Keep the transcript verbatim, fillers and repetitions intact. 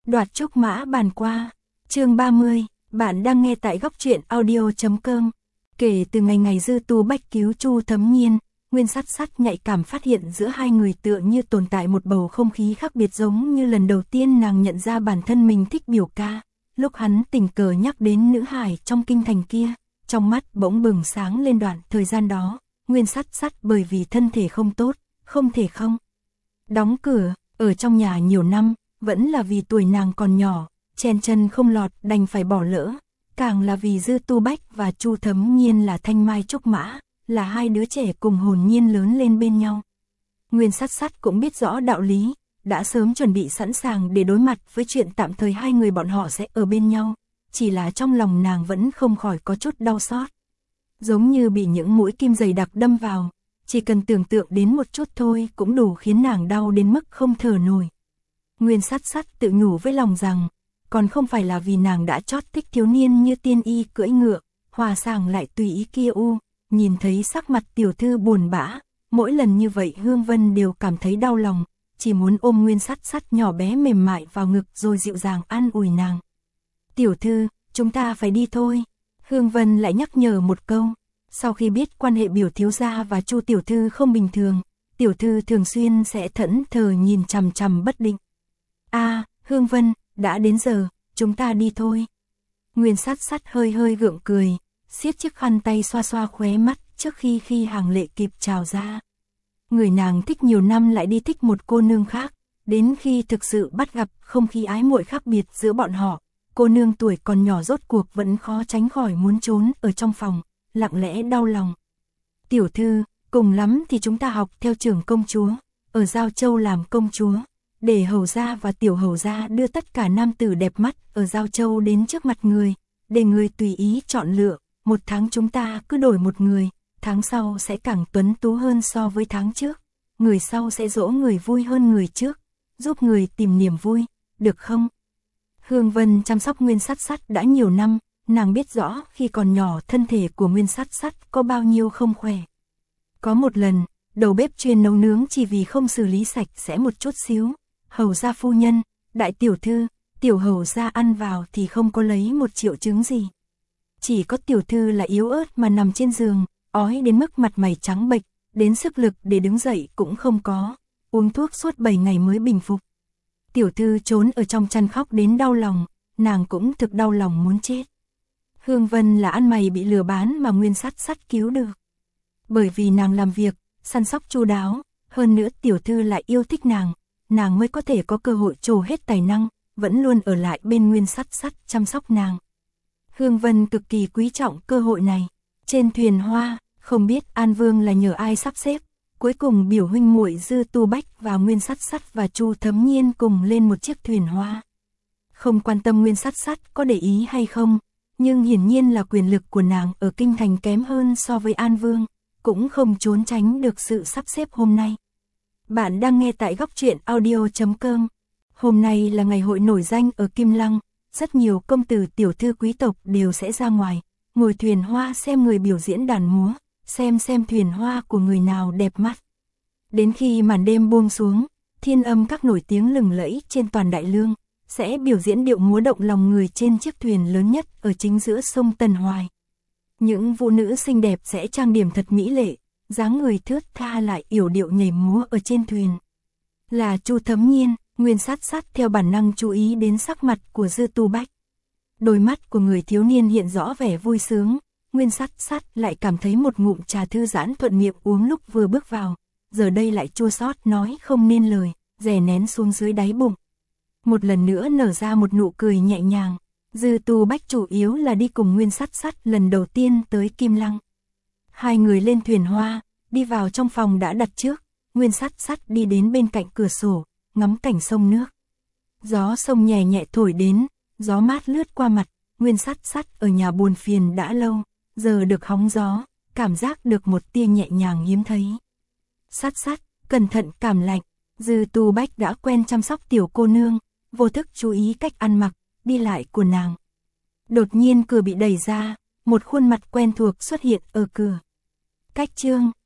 Đoạt trúc mã bàn qua. Chương ba mươi, bạn đang nghe tại góc truyện audio chấm com. Kể từ ngày ngày Dư Tu Bách cứu Chu Thấm Nhiên, Nguyên Sắt Sắt nhạy cảm phát hiện giữa hai người tựa như tồn tại một bầu không khí khác biệt, giống như lần đầu tiên nàng nhận ra bản thân mình thích biểu ca. Lúc hắn tình cờ nhắc đến nữ hải trong kinh thành kia, trong mắt bỗng bừng sáng lên. Đoạn thời gian đó, Nguyên Sắt Sắt bởi vì thân thể không tốt, không thể không đóng cửa, ở trong nhà nhiều năm, vẫn là vì tuổi nàng còn nhỏ, chen chân không lọt đành phải bỏ lỡ. Càng là vì Dư Tu Bách và Chu Thấm Nhiên là thanh mai trúc mã, là hai đứa trẻ cùng hồn nhiên lớn lên bên nhau. Nguyên Sắt Sắt cũng biết rõ đạo lý, đã sớm chuẩn bị sẵn sàng để đối mặt với chuyện tạm thời hai người bọn họ sẽ ở bên nhau, chỉ là trong lòng nàng vẫn không khỏi có chút đau xót. Giống như bị những mũi kim dày đặc đâm vào, chỉ cần tưởng tượng đến một chút thôi cũng đủ khiến nàng đau đến mức không thở nổi. Nguyên Sắt Sắt tự nhủ với lòng rằng, còn không phải là vì nàng đã chót thích thiếu niên như tiên y cưỡi ngựa, hòa sàng lại tùy ý kia u, nhìn thấy sắc mặt tiểu thư buồn bã, mỗi lần như vậy Hương Vân đều cảm thấy đau lòng, chỉ muốn ôm Nguyên Sắt Sắt nhỏ bé mềm mại vào ngực rồi dịu dàng an ủi nàng. Tiểu thư, chúng ta phải đi thôi. Hương Vân lại nhắc nhở một câu, sau khi biết quan hệ biểu thiếu gia và Chu tiểu thư không bình thường, tiểu thư thường xuyên sẽ thẫn thờ nhìn chằm chằm bất định. A, à, Hương Vân, đã đến giờ, chúng ta đi thôi. Nguyên Sắt Sắt hơi hơi gượng cười, siết chiếc khăn tay xoa xoa khóe mắt trước khi khi hàng lệ kịp trào ra. Người nàng thích nhiều năm lại đi thích một cô nương khác, đến khi thực sự bắt gặp không khí ái muội khác biệt giữa bọn họ, cô nương tuổi còn nhỏ rốt cuộc vẫn khó tránh khỏi muốn trốn ở trong phòng, lặng lẽ đau lòng. Tiểu thư, cùng lắm thì chúng ta học theo trưởng công chúa, ở Giao Châu làm công chúa, để hầu gia và tiểu hầu gia đưa tất cả nam tử đẹp mắt ở Giao Châu đến trước mặt người, để người tùy ý chọn lựa. Một tháng chúng ta cứ đổi một người, tháng sau sẽ càng tuấn tú hơn so với tháng trước, người sau sẽ dỗ người vui hơn người trước, giúp người tìm niềm vui, được không? Hương Vân chăm sóc Nguyên Sắt Sắt đã nhiều năm, nàng biết rõ khi còn nhỏ thân thể của Nguyên Sắt Sắt có bao nhiêu không khỏe. Có một lần, đầu bếp chuyên nấu nướng chỉ vì không xử lý sạch sẽ một chút xíu, hầu gia phu nhân, đại tiểu thư, tiểu hầu gia ăn vào thì không có lấy một triệu chứng gì. Chỉ có tiểu thư là yếu ớt mà nằm trên giường, ói đến mức mặt mày trắng bệch, đến sức lực để đứng dậy cũng không có, uống thuốc suốt bảy ngày mới bình phục. Tiểu thư trốn ở trong chăn khóc đến đau lòng, nàng cũng thực đau lòng muốn chết. Hương Vân là ăn mày bị lừa bán mà Nguyên Sắt Sắt cứu được. Bởi vì nàng làm việc, săn sóc chu đáo, hơn nữa tiểu thư lại yêu thích nàng, nàng mới có thể có cơ hội trổ hết tài năng, vẫn luôn ở lại bên Nguyên Sắt Sắt chăm sóc nàng. Hương Vân cực kỳ quý trọng cơ hội này. Trên thuyền hoa, không biết An Vương là nhờ ai sắp xếp, cuối cùng biểu huynh muội Dư Tu Bách và Nguyên Sắt Sắt và Chu Thấm Nhiên cùng lên một chiếc thuyền hoa. Không quan tâm Nguyên Sắt Sắt có để ý hay không, nhưng hiển nhiên là quyền lực của nàng ở kinh thành kém hơn so với An Vương, cũng không trốn tránh được sự sắp xếp hôm nay. Bạn đang nghe tại góc truyện audio chấm com. Hôm nay là ngày hội nổi danh ở Kim Lăng, rất nhiều công tử tiểu thư quý tộc đều sẽ ra ngoài, ngồi thuyền hoa xem người biểu diễn đàn múa, xem xem thuyền hoa của người nào đẹp mắt. Đến khi màn đêm buông xuống, thiên âm các nổi tiếng lừng lẫy trên toàn đại lương, sẽ biểu diễn điệu múa động lòng người trên chiếc thuyền lớn nhất ở chính giữa sông Tần Hoài. Những vũ nữ xinh đẹp sẽ trang điểm thật mỹ lệ, dáng người thướt tha lại yểu điệu nhảy múa ở trên thuyền. Là Chu Thấm Nhiên, Nguyên Sắt Sắt theo bản năng chú ý đến sắc mặt của Dư Tu Bách. Đôi mắt của người thiếu niên hiện rõ vẻ vui sướng, Nguyên Sắt Sắt lại cảm thấy một ngụm trà thư giãn thuận miệng uống lúc vừa bước vào, giờ đây lại chua xót nói không nên lời, dè nén xuống dưới đáy bụng. Một lần nữa nở ra một nụ cười nhẹ nhàng. Dư Tu Bách chủ yếu là đi cùng Nguyên Sắt Sắt lần đầu tiên tới Kim Lăng. Hai người lên thuyền hoa, đi vào trong phòng đã đặt trước, Nguyên Sắt Sắt đi đến bên cạnh cửa sổ, ngắm cảnh sông nước. Gió sông nhẹ nhẹ thổi đến, gió mát lướt qua mặt, Nguyên Sắt Sắt ở nhà buồn phiền đã lâu, giờ được hóng gió, cảm giác được một tia nhẹ nhàng hiếm thấy. Sắt Sắt, cẩn thận cảm lạnh. Dư Tu Bách đã quen chăm sóc tiểu cô nương, vô thức chú ý cách ăn mặc, đi lại của nàng. Đột nhiên cửa bị đẩy ra, một khuôn mặt quen thuộc xuất hiện ở cửa. Cách Trương,